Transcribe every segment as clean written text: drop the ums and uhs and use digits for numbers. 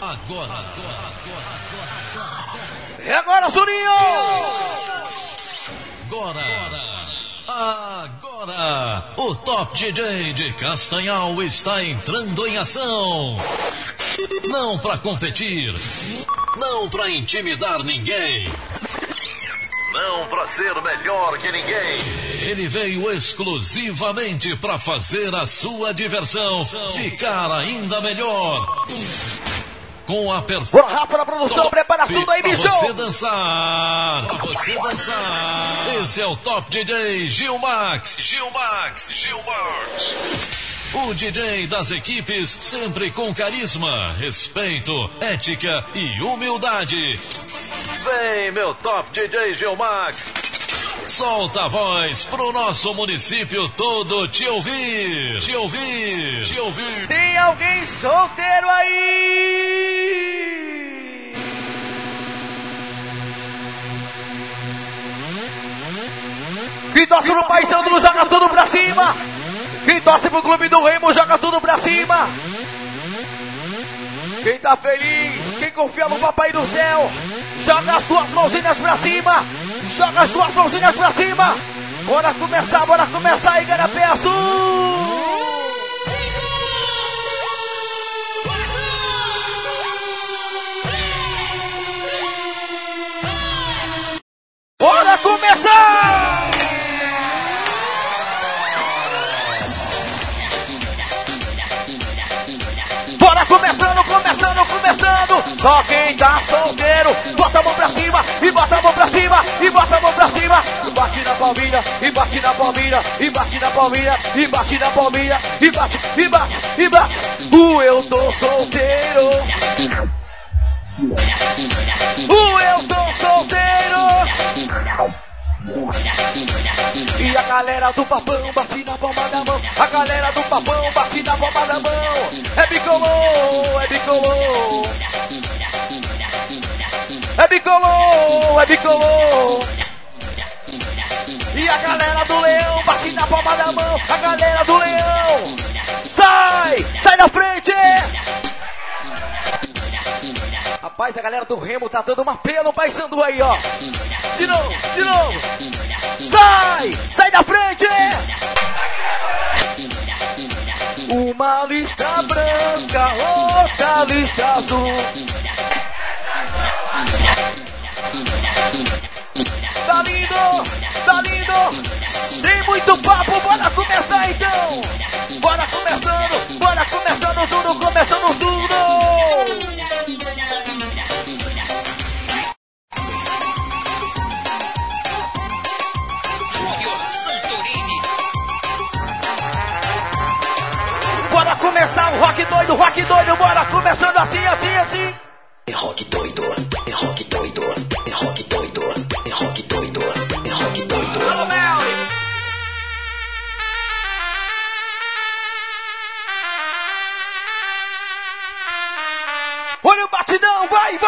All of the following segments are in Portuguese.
E agora, Juninho! Agora, o Top DJ de Castanhal está entrando em ação. Não para competir, não para intimidar ninguém, não para ser melhor que ninguém. Ele veio exclusivamente para fazer a sua diversão ficar ainda melhor. Com a Bora, Rafa, na produção, prepara tudo aí, bicho! Pra você dançar! Esse é o Top DJ Gilmax. O DJ das equipes, sempre com carisma, respeito, ética e humildade. Vem, meu Top DJ Gilmax. Solta a voz pro nosso município todo te ouvir. Tem alguém solteiro aí? Quem torce pro Paysandu joga tudo pra cima. Quem torce pro Clube do Remo joga tudo pra cima. Quem tá feliz, quem confia no Papai do Céu, joga as duas mãozinhas pra cima. Joga as duas mãozinhas pra cima. Bora começar, Igarapé Azul. Bora começar! Bora começando! Só quem tá solteiro, bota a mão pra cima, e bota a mão pra cima, e bota a mão pra cima. E bate na palminha, e bate na palminha, e bate na palminha, e bate na palminha, e bate. Eu tô solteiro. Eu tô solteiro. E a galera do papão bate na palma da mão. A galera do papão bate na palma da mão. É bicolor. E a galera do leão bate na palma da mão. A galera do leão. Sai da frente. Rapaz, a galera do Remo tá dando uma pena no Paysandu aí, ó. De novo. Sai da frente. Uma lista branca, outra lista azul. Tá lindo. Sem muito papo, bora começar então. Bora começando tudo, começando tudo. Bora começar o rock doido, bora começando assim. É rock doido, é rock doido, é rock doido, é rock doido, é rock doido. Olha o batidão, vai!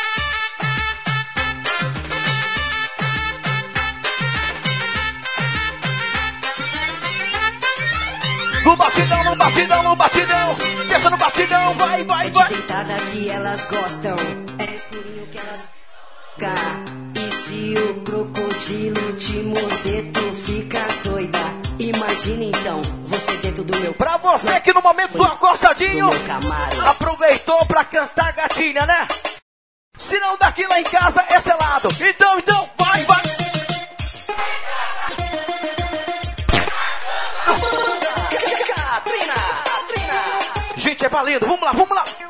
No batidão, deixa no batidão, vai! Deitada que elas gostam, é no escurinho que elas ficam. E se o crocodilo te morder, tu fica doida. Imagina então, você dentro do meu... Pra você que no momento do acostadinho aproveitou pra cantar gatinha, né? Se não daqui lá em casa é selado. Então, vai! Gente, é valendo, vamos lá!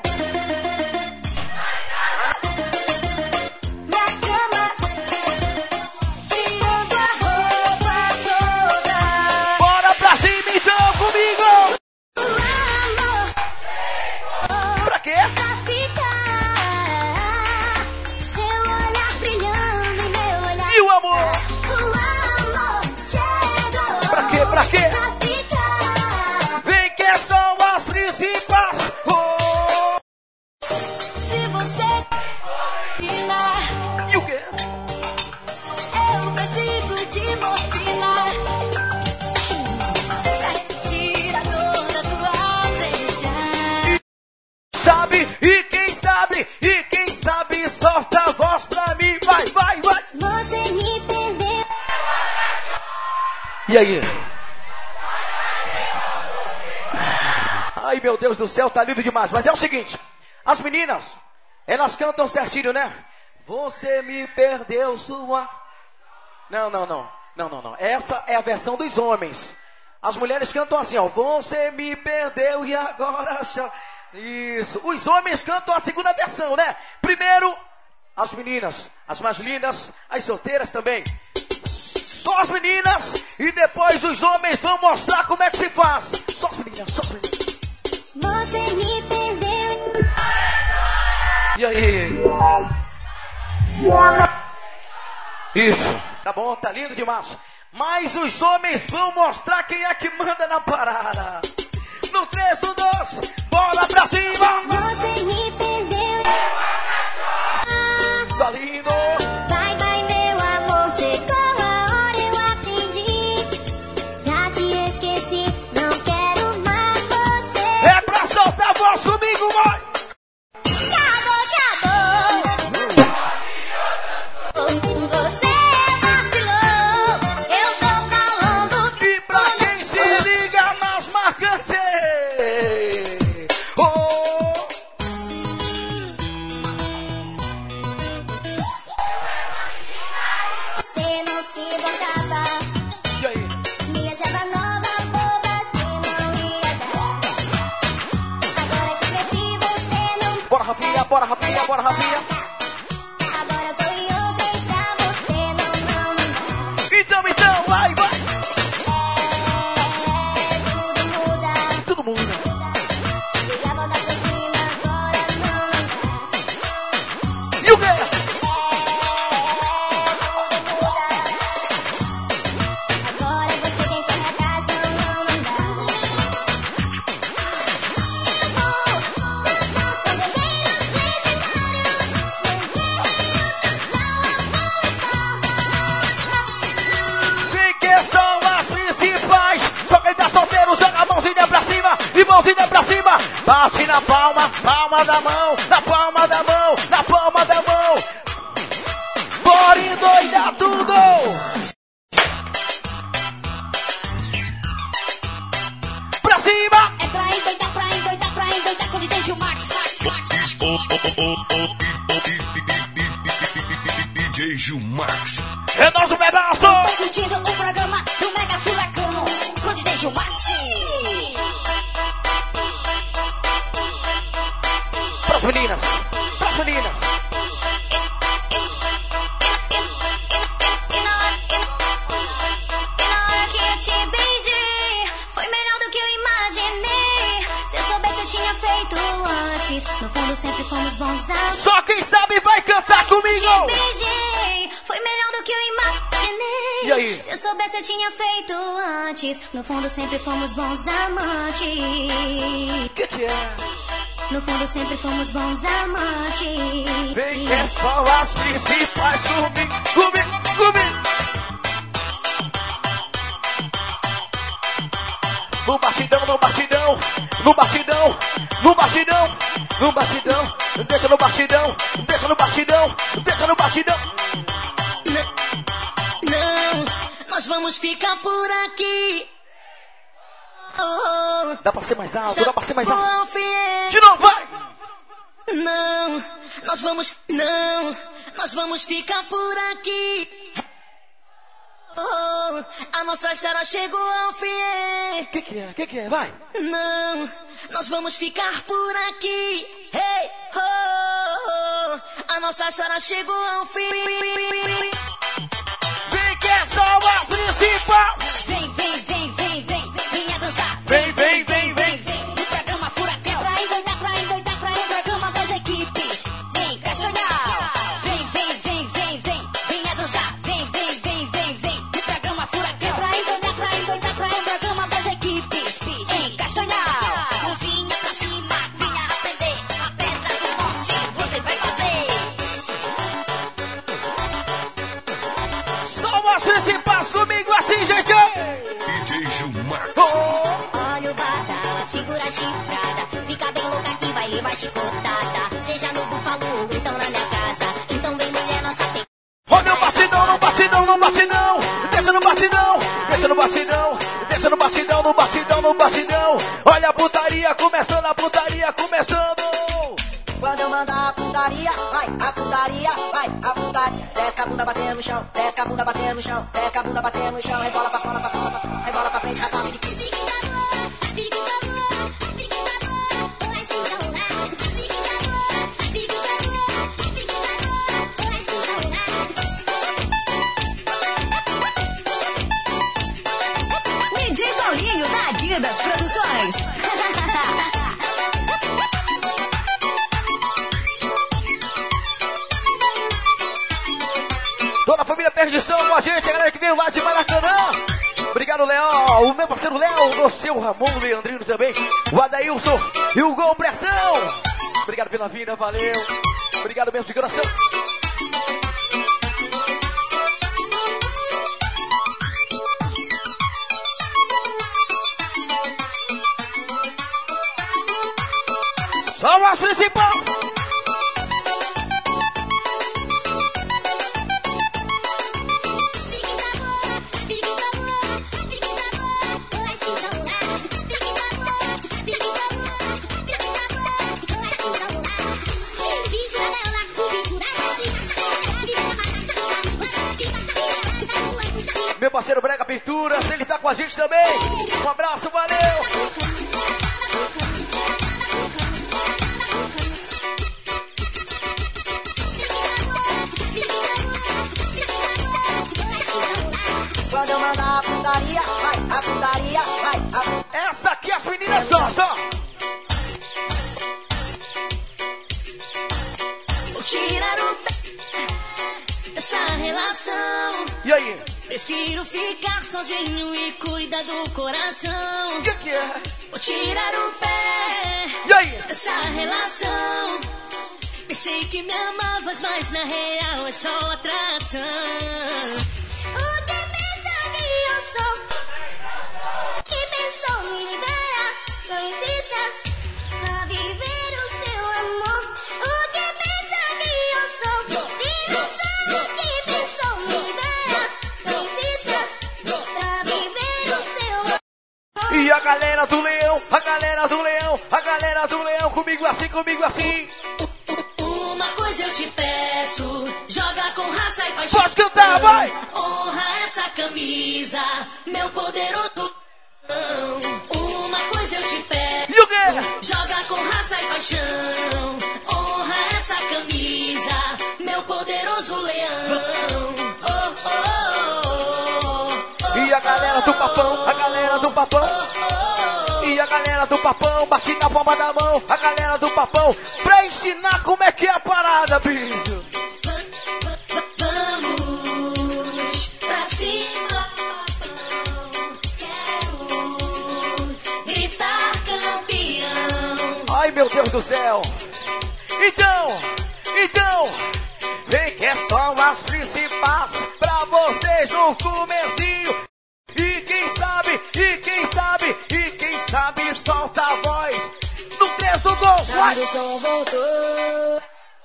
Bora pra cima então, comigo! Pra quê? E o amor? Pra quê? Vem que são as principais. Se você E o quê? eu preciso de morfina pra tirar toda a tua ausência. Sabe? E quem sabe sabe, e quem sabe solta a voz pra mim. Vai, vai, vai. Você me perdeu. E aí? Ai, meu Deus do céu, tá lindo demais. Mas é o seguinte, as meninas, elas cantam certinho, né? Você me perdeu sua... Não. Essa é a versão dos homens. As mulheres cantam assim, ó. Você me perdeu e agora... Isso. Os homens cantam a segunda versão, né? Primeiro, as meninas, as mais lindas, as solteiras também. Só as meninas e depois os homens vão mostrar como é que se faz. Só as meninas, só as meninas. Você me perdeu. E aí? Isso. Tá bom, tá lindo demais. Mas os homens vão mostrar quem é que manda na parada. No 3, no 2, bola pra cima. Você me perdeu. Tá lindo. Vai, vai, meu amor. Chegou a hora, eu aprendi. Já te esqueci, não quero mais você. É pra soltar a voz comigo, vai. Bora, Rafinha, bora, Rafinha. Agora eu tô em outra e pra você não. Então, vai, vai. Tudo muda. Tudo muda. Liga a volta por cima, agora não. E o quê? Tudo muda. Agora você quem corre atrás, não dá. Joga a mãozinha pra cima e mãozinha pra cima. Bate na palma, palma da mão, na palma da mão, na palma da mão. Bora endoidar tudo. Pra cima. É pra endoidar quando deixa o Max. DJ Gilmax. É nosso pedaço. Tá curtindo o programa do Mega Furacão com DJ Gilmax. Pras meninas, pras meninas. E na hora que eu te beijei, foi melhor do que eu imaginei. Se eu soubesse eu tinha feito antes. No fundo sempre fomos bons amigos. Só quem sabe vai cantar comigo. Te beijei, foi melhor do que eu imaginei. E aí? Se eu soubesse eu tinha feito antes. No fundo sempre fomos bons amantes. Que é? No fundo sempre fomos bons amantes. Vem que é só as principais. Comigo. No batidão. Deixa no batidão. Não, nós vamos ficar por aqui. Dá pra ser mais alto. De novo, vai! Não, nós vamos ficar por aqui. A nossa história chegou ao fim. Que é? Vai! Não, nós vamos ficar por aqui. Hey, oh, a nossa história chegou ao fim. Vem que é só a principal. Vem, venha dançar. Vem. No programa Furacão. Pra endoidar, o programa das equipes. Vem, Castanhal. Vem, venha dançar. Vem. No programa Furacão. Pra endoidar, o programa das equipes. Vem, Castanhal. Mãozinha pra cima, venha aprender. A pedra do norte, você vai fazer. Só as principais comigo assim, gente. DJ Gilmax. Olha o badala, segura a chifrada. Fica bem louca que vai levar chicotada. Seja no búfalo no batidão. Olha a putaria começando, a putaria começando. Quando eu mandar a putaria, vai, a putaria, vai, a putaria. Desce a bunda batendo no chão, desce a bunda batendo no chão, desce a bunda batendo no chão, rebola pra fora, pra fora, pra fora, rebola pra frente, rapaz, de DJ Paulinho da Adidas Produções. Toda a família Perdição com a gente, a galera que veio lá de Maracanã. Obrigado, Léo, o meu parceiro Léo, o seu Ramon, o Leandrino também, o Adailson e o Gol Pressão. Obrigado pela vinda, valeu. Obrigado mesmo de coração. São as principais. Meu parceiro Brega Pinturas, ele tá com a gente também. Um abraço, valeu! Quando eu mandar a putaria, vai, a putaria, vai, a... Essa aqui as meninas gostam! Vou tirar o pé dessa relação. E aí? Prefiro ficar sozinho e cuidar do coração. O que é? Vou tirar o pé E aí? dessa relação. Pensei que me amavas, mas na real é só atração. O que pensa que eu sou? Que pensou me liberar? Não insista pra viver o seu amor. O que pensa que eu sou? Se não sou o que pensou me liberar? Não insista pra viver o seu amor. E a galera do Leão, a galera do Leão, a galera do Leão, comigo assim, comigo assim. Uma coisa eu te peço, joga com raça e paixão. Pode cantar, vai! Honra essa camisa, meu poderoso. Uma coisa eu te peço, E o quê? joga com raça e paixão. Honra essa camisa, meu poderoso leão. Oh, oh, oh, oh, E a galera do papão, a galera do papão. E a galera do papão, bate na palma da mão. A galera do papão, pra ensinar como é que é a parada, bicho. Vamos pra cima, quero gritar campeão. Ai, meu Deus do céu. Então, vem que é só as principais pra vocês no comecinho. E quem sabe, solta a voz. No 3 do 2, vai! O som voltou,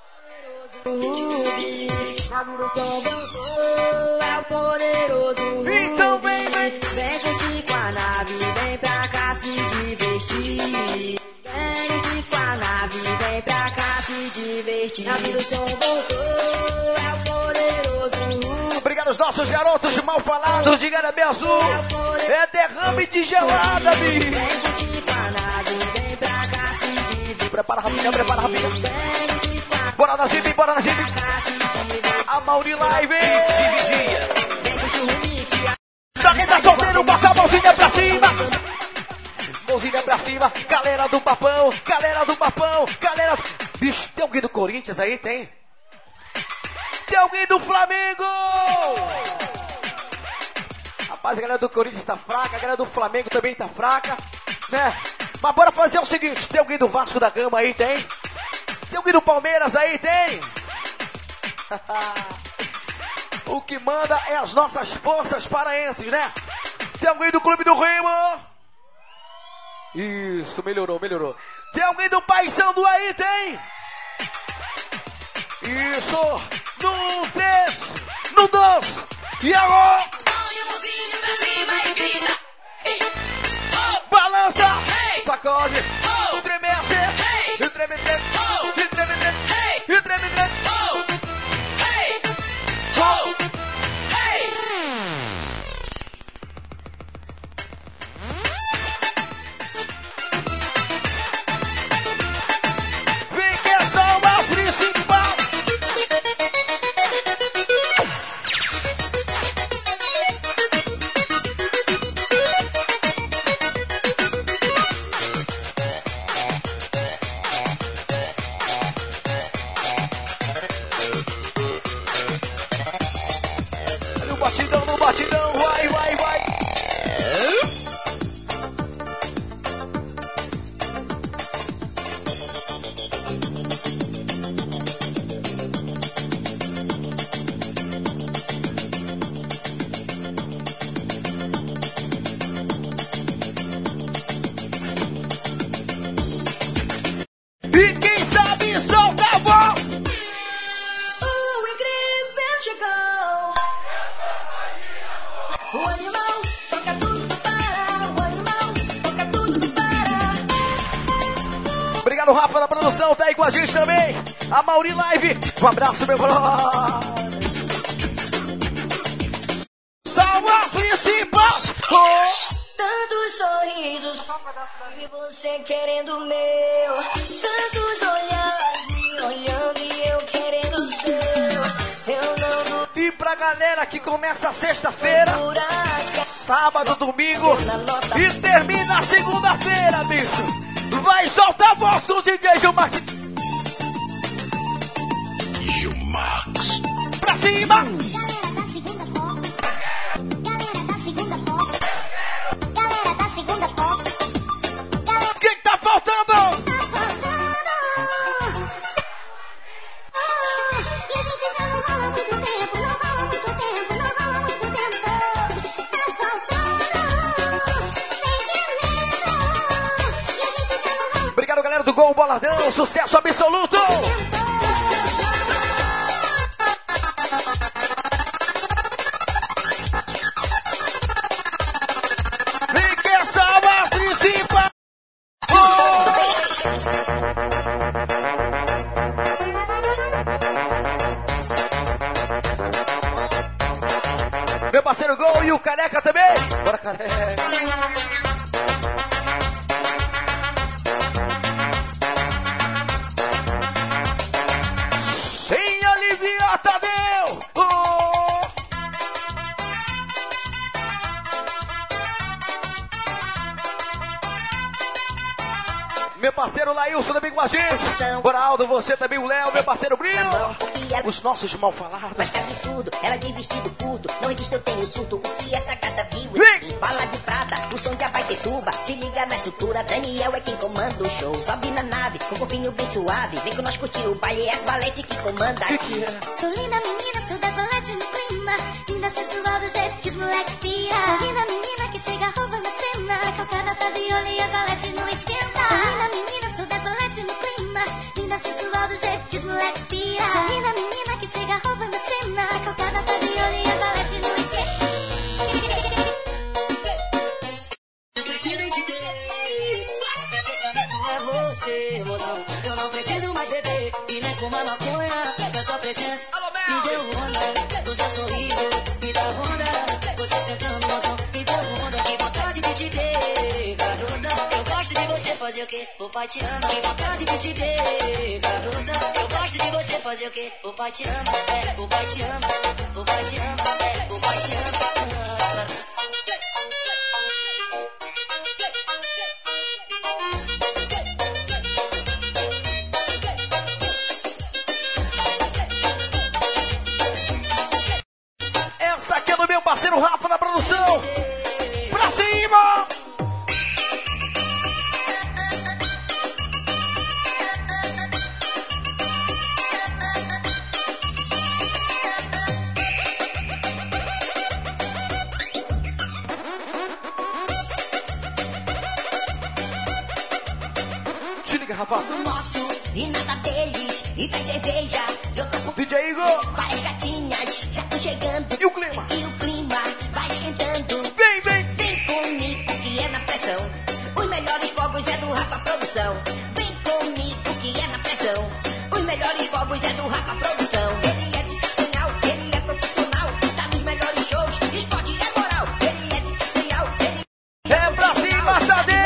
Rubi. O som voltou, é o poderoso Rubi. Então vem. Vem curtir com a nave, vem pra cá se divertir. Vem curtir com a nave, vem pra cá se divertir. A vida do som voltou, é o poderoso Rubi. Obrigado aos nossos garotos de mal falados de Garabé Azul. É derrame de gelada, bicho. Vem curtir com a nave, vem pra cá se divertir. Prepara rapidinho. Vem curtir com a Bora na Zip. cá se divertir. A Mauri Live. Vem curtir o Rubi. Pra quem tá solteiro, bota a mãozinha pra cima. Mãozinha pra cima. Galera do papão. Galera. Bicho, tem alguém do Corinthians aí? Tem? Tem alguém do Flamengo? Rapaz, a galera do Corinthians tá fraca. A galera do Flamengo também tá fraca, né? Mas bora fazer o seguinte. Tem alguém do Vasco da Gama aí? Tem? Tem alguém do Palmeiras aí? Tem? O que manda é as nossas forças paraenses, né? Tem alguém do Clube do Remo? Isso, melhorou. Tem alguém do Paysandu aí? Tem? Isso. No 3, no 2. E agora? Balança! dança, sacode, tremece, e treme, treme, e treme, treme, e treme, treme. Vem que é só uma principal. No batidão, vai, vai, vai. E quem sabe solta a voz. O incrível chegou. O animal toca tudo para. O animal toca tudo para. Obrigado, Rafa, da produção, tá aí com a gente também. A Mauri Live, um abraço, meu brother. Salva a principal. Tantos sorrisos e você querendo o meu. Tantos olhares me olhando e eu querendo o seu. Eu não E pra galera que começa sexta-feira, sábado, domingo e termina segunda-feira, bicho. Vai soltar a voz com o DJ Gilmax. Gilmax. Pra cima. Galera da segunda pop. Quem tá faltando? E a gente já não rola muito tempo, não rola muito tempo, não rola muito tempo. Tá faltando sentimento. E a gente já não rola Obrigado, galera do Gol Boladão. Sucesso absoluto. Vem que essa é a principal. Meu parceiro Gol e o Careca também. Bora, Careca. Sem aliviar, Tadeu! Meu parceiro Lailson também com a gente. Bora, Aldo, você também, o Léo, meu parceiro Brino. Os nossos mal falados. Mas que absurdo, ela de vestido curto. Não existe, eu tenho surto. O que essa gata viu? Vem! Bala de prata, o som de Abaetetuba. Se liga na estrutura, Daniel é quem comanda o show. Sobe na nave, com o corpinho bem suave. Vem com nós curtir o baile, é as valete que comanda aqui. Sou linda menina, sou decolete no clima. Linda sensual do jeito que os moleques pira. Sou linda menina que chega roubando a cena. Calcada tá viola e a colete não esquenta. Sou linda menina, sou decolete no clima. Linda sensual do jeito que os moleques pira. Sou linda menina que chega roubando a cena. Calcada tá viola e a colete não esquenta. Preciso te ter. Meu pensamento é você, mozão. Eu não preciso mais beber e nem fumar maconha. Que a sua presença me deu onda. O seu sorriso me dá onda. Você sentando, mozão, me deu onda. Que vontade de te ter, garota. Eu gosto de você fazer o quê? O pai te ama. Que vontade de te ter, garota. Eu gosto de você fazer o quê? O pai te ama, é, o pai te ama. O pai te ama, é, o pai te ama. Essa aqui é do meu parceiro Rafa da produção. Pra cima! Te liga, Rafa. Nosso e nada deles. E tem cerveja. Eu tô com DJ Igor. várias gatinhas. Já tô chegando. E o clima? E o clima vai esquentando. Vem, vem. Vem comigo que é na pressão. Os melhores o Rafa Produção. Ele é de Castanhal, ele é profissional, tá nos melhores shows, esporte é moral. Ele é de Castanhal, ele É pra cima, Tadeu!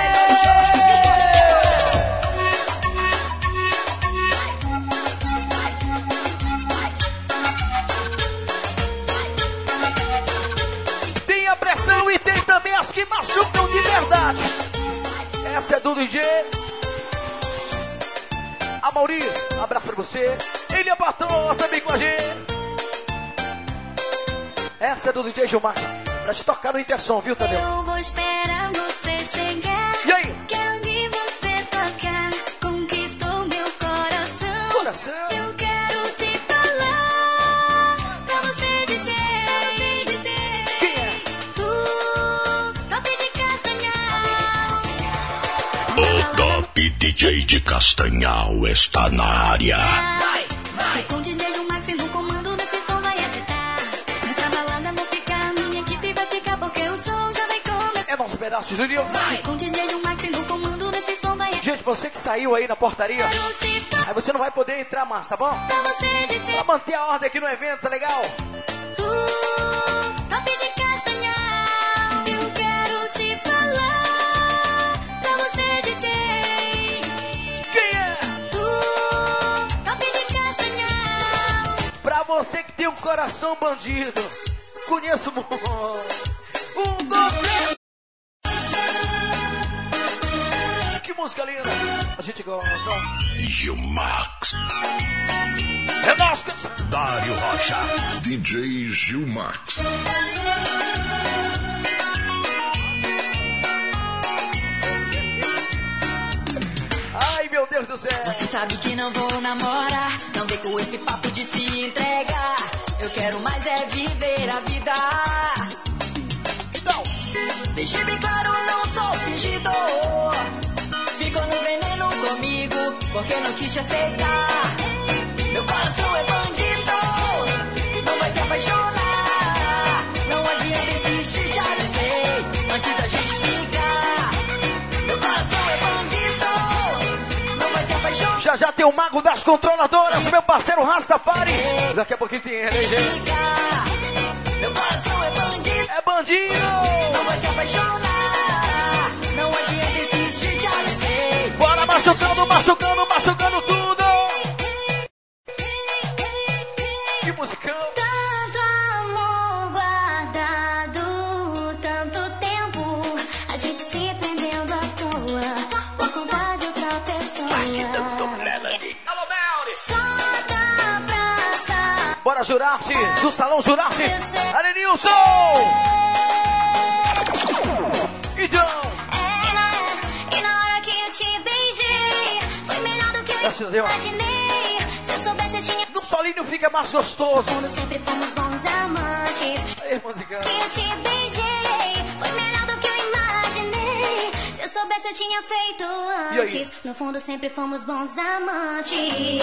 Tem a pressão e tem também as que machucam de verdade. Essa é do DJ Amauri, um abraço pra você. Ele é patrão também com a gente. Essa é do DJ Gilmar, pra te tocar no Intersom, viu, Tadeu? Eu vou esperar você chegar. E aí? Quero ver você tocar. Conquistou meu coração. Coração. Eu quero te falar pra você, DJ. Quem é? Top de Castanhal. O Top DJ de Castanhal está na área. Vai com o DJ Gilmar no comando, nesse som vai agitar. Nessa balada vou ficar, minha equipe vai ficar, porque o som já vai começar. É nosso pedaço, Juninho. Vai com o DJ Gilmar no comando, nesse som vai agitar. Gente, você que saiu aí na portaria, Quero te falar aí você não vai poder entrar mais, tá bom? pra você, DJ. Pra manter a ordem aqui no evento, tá legal? Top de Castanhal. Eu quero te falar pra você, DJ. Quem é? Top de Castanhal. Pra você que tem um coração bandido, conheço muito. 1, 2, 3. Que música linda. A gente gosta. Gilmax. É nosso. Dário Rocha. DJ Gilmax. Ai, meu Deus do céu. Você sabe que não vou namorar, não vem com esse papo de se entregar. Eu quero mais é viver a vida. Então, Deixe bem claro, não sou fingidor. Ficou no veneno comigo, porque não quis te aceitar. Meu coração é bandido, não vai se apaixonar. Não adianta insistir, já avisei, antes da gente ficar. Meu coração é bandido, não vai se apaixonar. já já tem o mago das controladoras, meu parceiro Rastafari. Daqui a pouquinho tem ele, hein, gente? Ficar. Meu coração é bandido, É bandido. não vai se apaixonar. Não adianta insistir, já avisei. Bora machucando, machucando, machucando tudo. Que musicão. Tanto amor guardado, tanto tempo, a gente se prendendo à toa, por conta de outra pessoa. Só dá pra saber. Bora Juraci, do Salão Juraci. Arenilson. Então. E na hora que eu te beijei, foi melhor do que eu Graças a Deus. imaginei. Se eu soubesse, eu tinha. No solinho fica mais gostoso. Quando sempre fomos bons amantes. Aí, musicão. Que eu te beijei, foi melhor do que eu imaginei. Se eu soubesse, eu tinha feito aí? antes. No fundo, sempre fomos bons amantes.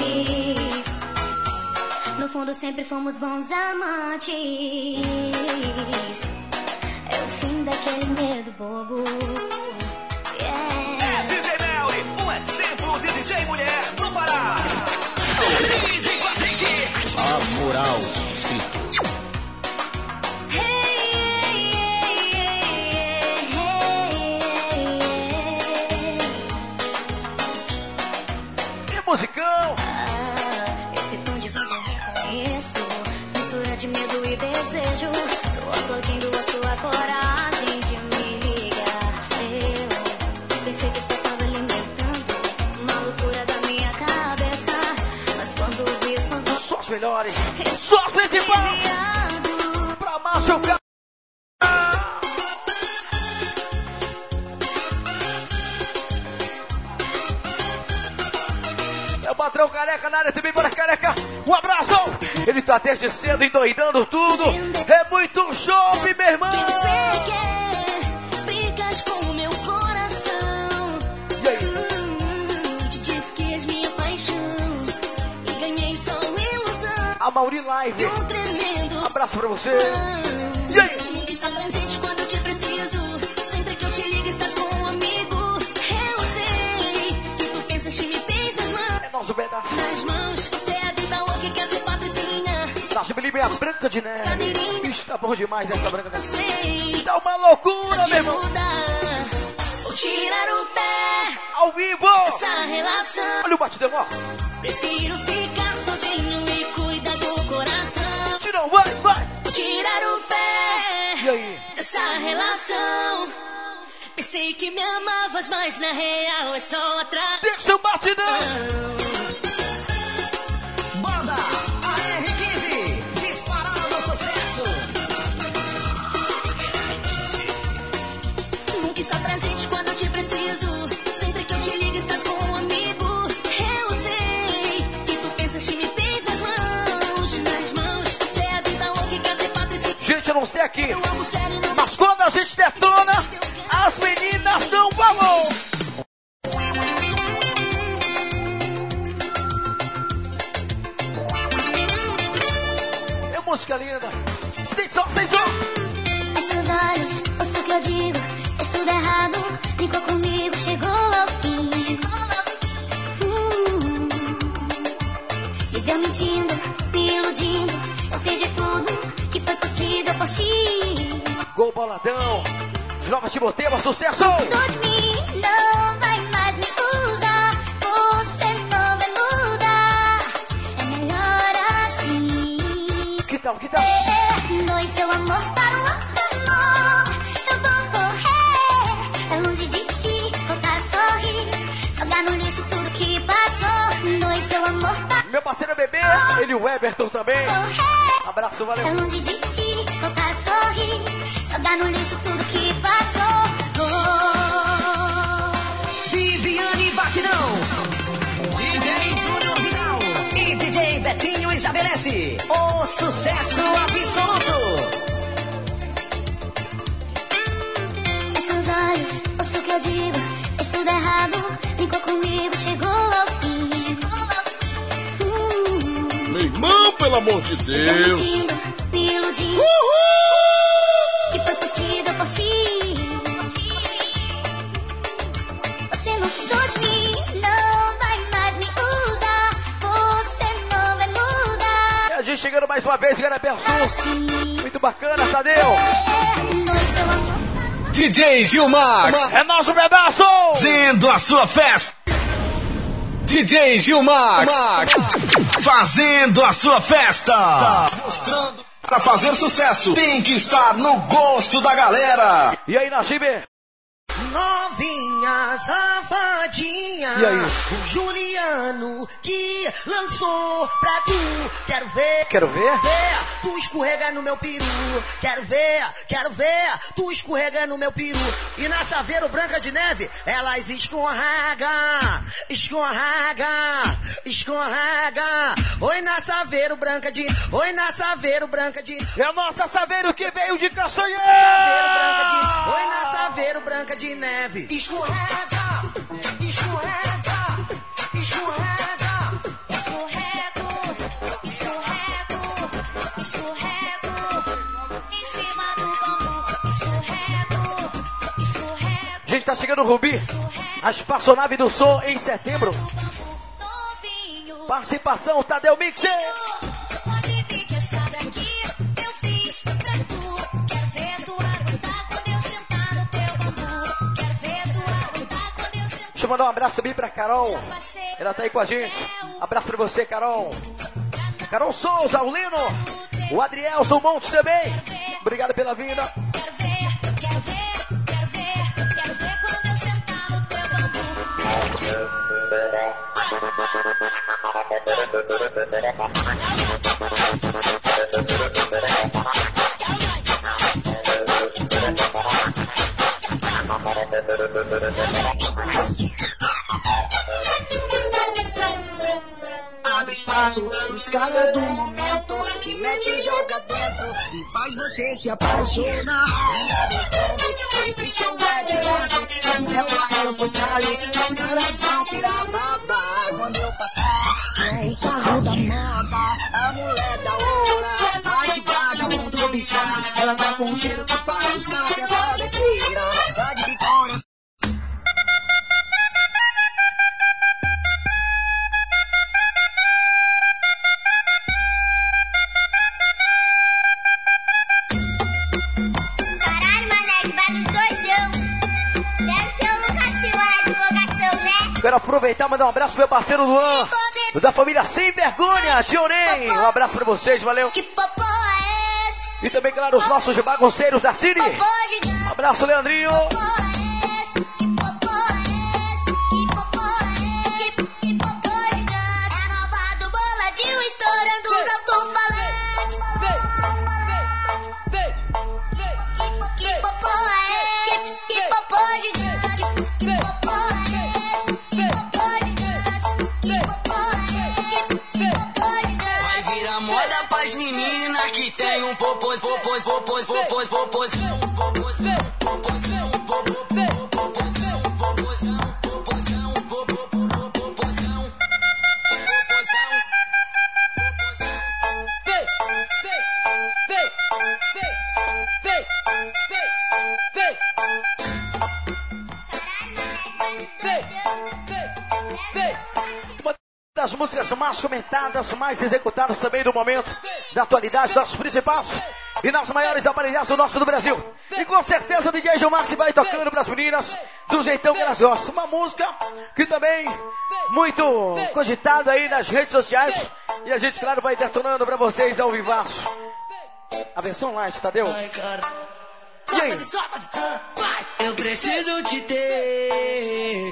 No fundo, sempre fomos bons amantes. É o fim daquele medo bobo. Yeah. DJ Melly, um exemplo de DJ mulher no Pará. DJ Patrick. A moral do distrito. Que musicão. Esse tom de voz eu reconheço, mistura de medo e desejo. Tô aplaudindo a sua coragem de me ligar. Eu pensei que só tava alimentando uma loucura da minha cabeça, mas quando vi sua voz Só as melhores, só as principais. enviado, Pra machucar. É o patrão careca na área também, bora careca. Um abraço. Ele tá desde cedo endoidando tudo. É muito show, meu irmão. você quer, brigas com o meu coração. E aí? Te disse que és minha paixão e ganhei só ilusão. A Mauri Live. Um tremendo Abraço pra você. E aí? está presente quando eu te preciso. Sempre que eu te ligo, estás com um amigo. Eu sei que tu pensas que me tens nas mãos. É nosso pedaço. Nas mãos, você é a vida louca que Abraço, Billy, minha Branca de Neve. Está bom demais essa Branca de Neve. Tá uma loucura, meu irmão. Vou tirar o pé Ao vivo. dessa relação. Olha o batidão, ó. Prefiro ficar sozinho e cuidar do coração. Tirão, vai, vai. Vou tirar o pé E aí? dessa relação. Pensei que me amavas, mas na real é só atrás. Deixa o batidão. Banda AR15, disparando sucesso. Nunca está presente quando eu te preciso. Sempre que eu te ligo estás com um amigo. Eu sei que tu pensas que me tens nas mãos. Nas mãos, você é a vida louca e casa e pátria. Gente, eu não sei aqui, Eu amo sério, não. mas quando a gente detona, as meninas dão valor. É música linda. Sem som, sem som. Fecha os olhos, ouça o que eu digo. Fez tudo errado, brincou comigo, chegou ao fim. Viveu mentindo, me iludindo. Eu fiz de tudo que foi possível por ti. Gol boladão. Nova Timotema, sucesso. Cuidou de mim, não vai mais me usar. Você não vai mudar. É melhor assim. Que tal, que tal? Doe seu amor para um outro amor. Eu vou correr, é longe de ti, voltar a sorrir. Jogar no lixo tudo que passou. Doe seu amor para Meu parceiro bebê, ele e o Everton também. correr. Abraço, É valeu. longe de ti, voltar a sorrir. Jogar no lixo tudo que passou. Viviane Batidão, DJ Júnior Vidal e DJ Betinho estabelece o sucesso absoluto. Fecha os olhos, ouça o que eu digo. Fez tudo errado, brincou comigo, chegou ao fim. Meu irmão, pelo amor de Deus. Mentindo, me iludindo. Que foi possível por ti. Você não cuidou de mim, não vai mais me usar. Você não vai mudar. E a gente chegando mais uma vez, Garapé Sul. Assim, Muito bacana, Tadeu. doe seu amor. DJ Gilmax, É nosso pedaço. fazendo a sua festa. DJ Gilmax, fazendo a sua festa. Mostrando. Para fazer sucesso, tem que estar no gosto da galera. E aí, Najib? Novinha safadinha. E aí? O Juliano que lançou pra tu. Quero ver. Quero ver? Ver tu escorregar no meu peru. Quero ver tu escorregar no meu peru. E na Saveiro Branca de Neve, elas escorrega. Oi na Saveiro Branca de. É a nossa Saveiro que veio de Castanheira. Oi na Saveiro Branca de Neve. Escorrega. Escorrego em cima do bambu. Escorrego. Gente, tá chegando o Rubi. A espaçonave do som em setembro. Novinho. Participação, Tadeu Mixer. Pode vir que essa daqui eu fiz pra tu. Quero ver tu aguentar quando eu sentar no teu bambu. Quero ver tu aguentar quando eu sentar. Deixa eu mandar um abraço também pra Carol. Ela tá aí com a gente. Abraço pra você, Carol. Carol Souza, o Lino. O Adrielson Montes também. Obrigado pela vinda. Quero ver quando eu sentar no teu bambu. Abre espaço pros caras do momento que mete e joga dentro e faz você se apaixonar. Sempre sou Red Hot, é o Rael Postale. Os caras vão virar baba quando eu passar. É o carro da moda, a mulher da hora. Vai de vagabundo bichar, ela tá com um cheiro que faz os caras pensar besteira. Vai de bicona. aproveitar e mandar um abraço pro meu parceiro Luan, da família Sem Vergonha, Tionei. Um abraço pra vocês, valeu. Que popô é esse? E também, claro, os nossos bagunceiros da Cine. Popô gigante. Um abraço, Leandrinho. Popô é esse? Que popô é esse? Que popô é esse? Que popô gigante. É a nova do boladinho estourando os alto-falantes. Que popô é esse? Que popô gigante. Que popô é esse? Que popô gigante. Que popô é esse? Que popô gigante. Vai virar moda pras meninas que tem um popôs, popôs, popôs, popôs, popôzão, popôzão, popôzão, popôzão, popôzão, popôzão, popôzão, popôzão, popôzão. Uma das músicas mais comentadas, mais executadas também do momento, da atualidade, nossos principais e nas maiores aparelhagens do norte do Brasil. E com certeza o DJ Gilmar se vai tocando pras meninas do jeitão que elas gostam. Uma música que também muito cogitada aí nas redes sociais. E a gente, claro, vai detonando pra vocês ao vivaço. A versão light, Tadeu? E aí? Eu preciso te ter.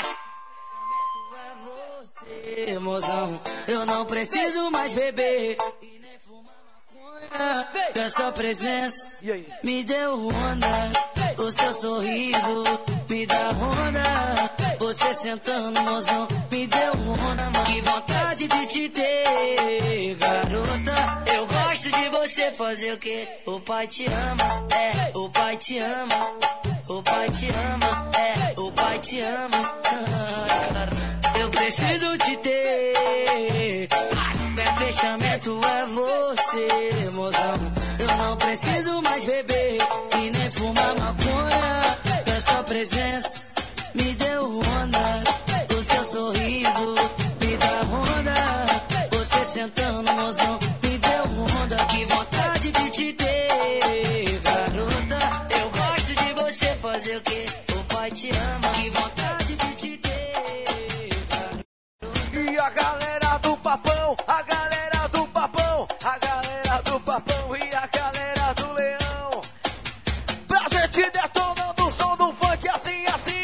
Você, mozão, eu não preciso mais beber e nem fumar maconha. Da sua presença E aí? me deu onda. O seu sorriso me dá onda. Você sentando, mozão, me deu onda, mano. Que vontade de te ter, garota. Eu gosto de você fazer o quê? O pai te ama, é, o pai te ama. O pai te ama, é, o pai te ama. Eu preciso te ter. Meu fechamento é você, mozão. Eu não preciso mais beber e nem fumar maconha. Da sua presença me deu onda. O seu sorriso me dá onda. Você sentando, mozão, me deu onda. Que vontade de te ter, garota. Eu gosto de você fazer o quê? O pai te ama. Que vontade de te ter, garota. E a galera do Papão, a galera do Papão, a galera do Papão e a galera do Leão. Pra gente detonando o som do funk assim, assim.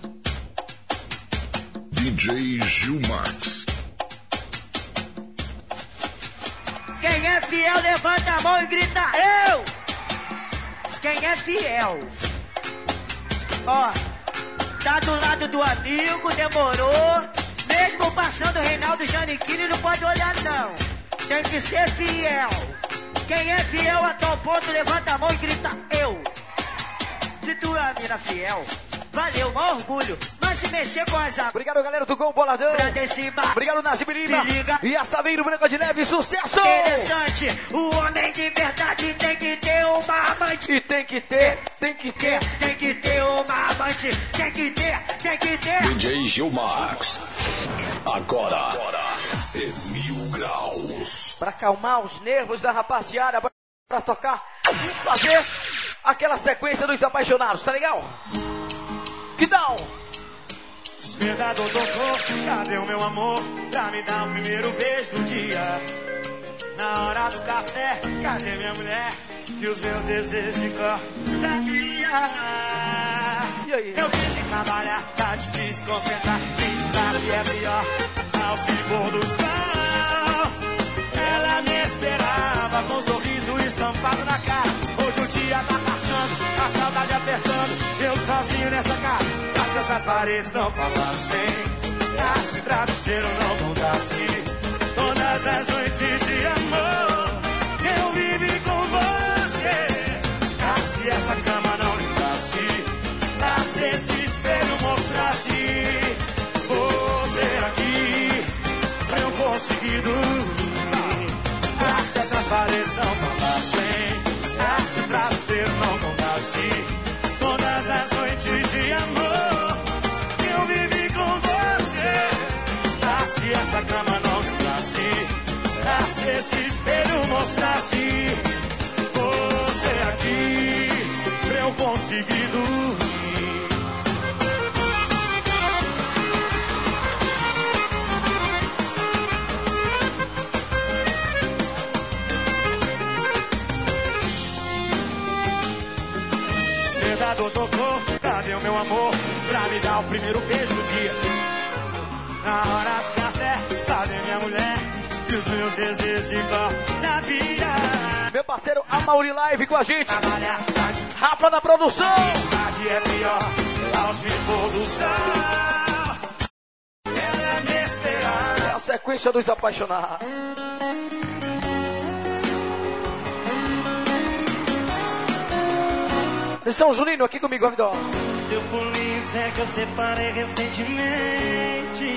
DJ Gilmax. Quem é fiel, levanta a mão e grita eu! Quem é fiel? Ó, tá do lado do amigo, demorou. Mesmo passando o Reinaldo Giannichini, não pode olhar não. Tem que ser fiel. Quem é fiel a tal ponto, levanta a mão e grita eu. Se tu é a mina fiel, valeu, maior orgulho. Mas se mexer com as Obrigado, galera do Gol Boladão. pra cima. Obrigado, Nasib Lima. Se liga. E a Saveiro Branca de Neve, sucesso! Interessante, o homem de verdade tem que ter uma amante. E tem que ter, tem que ter. Tem que ter uma amante. Tem que ter, tem que ter. DJ Gilmax. Agora é 1000 graus. Pra acalmar os nervos da rapaziada, pra tocar e fazer aquela sequência dos apaixonados, tá legal? Que tal? Despertador tocou, cadê o meu amor? Pra me dar o primeiro beijo do dia. Na hora do café, cadê minha mulher? Que os meus desejos de cor sabia. E aí? Eu vim sem trabalhar, tá difícil concentrar. Estrada e é pior, ao se pôr do sol. Ela me esperava com um sorriso estampado na cara. Hoje o dia tá passando, a saudade apertando. Eu sozinho nessa casa. Se essas paredes não falassem, se travesseiro não contasse, todas as noites de amor eu vivi com você. Se essa cama não limitasse, se esse espelho mostrasse você aqui, pra eu conseguir dormir. Se essas paredes não falassem, se travesseiro não contasse, todas as noites de amor essa cama não mostrasse, se esse espelho mostrasse você aqui, pra eu conseguir dormir. meu amor, pra me dar o primeiro beijo do dia. Na hora do café, cadê minha mulher? E os meus desejos igual sabia. Meu parceiro Amaury Live com a gente. Rafa na produção. É pior, ao se pôr do sol. Ela me esperava. É a sequência dos apaixonados. Atenção, Juninho, aqui comigo, Amidó. Seu polícia é que eu separei recentemente.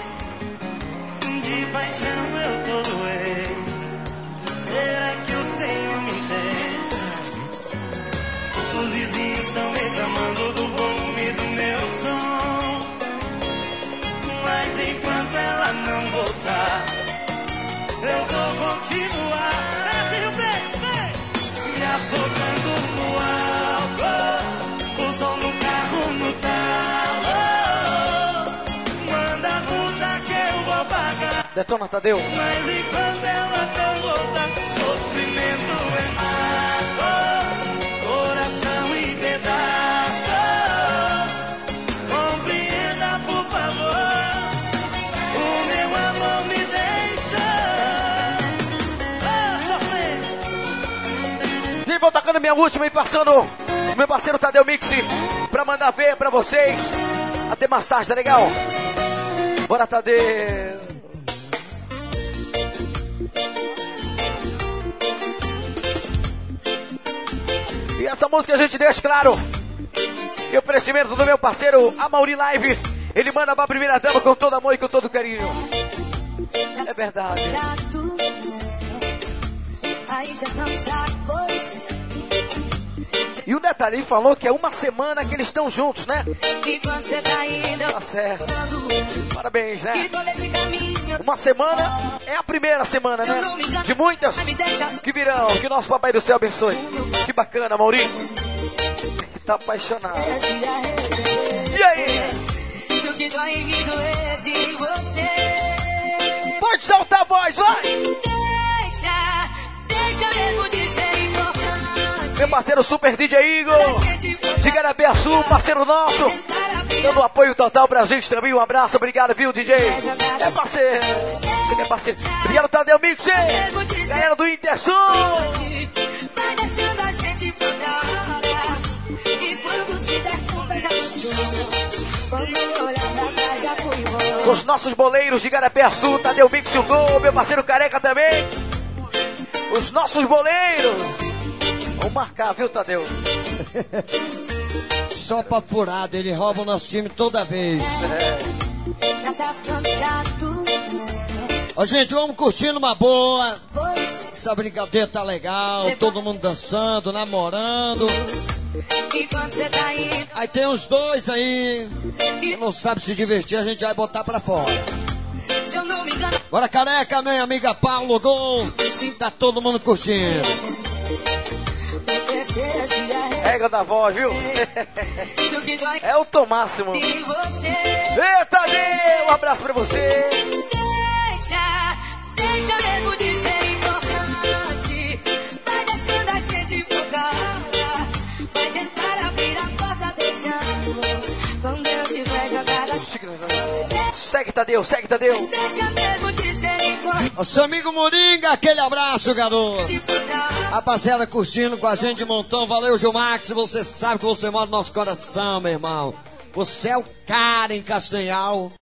De paixão eu tô doente. Será que o Senhor me entende? Os vizinhos estão reclamando do volume do meu som. Mas enquanto ela não voltar, eu vou continuar. Assim, vem, me afogando no álcool. O som no carro no talo. Manda a multa que eu vou pagar. Detona, Tadeu. Mas enquanto ela não voltar, sofrimento é mágoa, coração em pedaço. Compreenda, por favor, o meu amor me deixa sofrendo. E vou tacando minha última e passando o meu parceiro Tadeu Mix pra mandar ver pra vocês. Até mais tarde, tá legal? Bora, Tadeu. E essa música a gente deixa claro. E oferecimento do meu parceiro Amaury Live. Ele manda pra primeira dama com todo amor e com todo carinho. É verdade. Chato, a injeção sabe você. E o detalhe, ele falou que é uma semana que eles estão juntos, né? E quando você tá indo, Tá certo. Parabéns, né? e todo esse caminho, Uma semana é a primeira semana, né? De muitas me deixa que virão. Que nosso Papai do Céu abençoe. Que bacana, Maurinho. Tá apaixonado. E aí? Se o que dói em mim doesse em você. Pode soltar a voz, vai! Deixa mesmo de ser importante. Meu parceiro Super DJ Igor, de Garapé Sul, parceiro nosso, dando apoio total pra gente também. Um abraço, obrigado, viu, DJ? É parceiro, você é parceiro. Obrigado, Tadeu Mix, galera do Intersul. Vai deixando a gente fora. E quando se der conta já passou. Quando olhar pra trás já foi embora. Os nossos boleiros de Garapé Sul, Tadeu Mix e o Gol, meu parceiro Careca também. Os nossos boleiros. Vamos marcar, viu, Tadeu? Só pra furado, ele rouba o nosso time toda vez. Já tá ficando chato. Ó, gente, vamos curtindo uma boa. Essa brincadeira tá legal, todo mundo dançando, namorando. E quando você tá indo, Aí tem uns dois aí que não sabe se divertir, a gente vai botar pra fora. se eu não me engano, Bora, Careca, minha amiga Paulo Gol. Tá todo mundo curtindo. terceira se Pega da voz, viu? se o que dói É o Tomáximo. em você. Ei, Tadeu, um abraço pra você. Deixa mesmo de ser importante. Vai deixando a gente focar. Vai tentar abrir a porta desse amor. Quando eu tiver jogado as... Segue, Tadeu, segue, Tadeu. Deixa mesmo de ser importante. Nosso amigo Moringa, aquele abraço, garoto. Rapaziada curtindo com a gente de montão. Valeu, Gilmax. Você sabe que você mora no nosso coração, meu irmão. Você é o cara em Castanhal.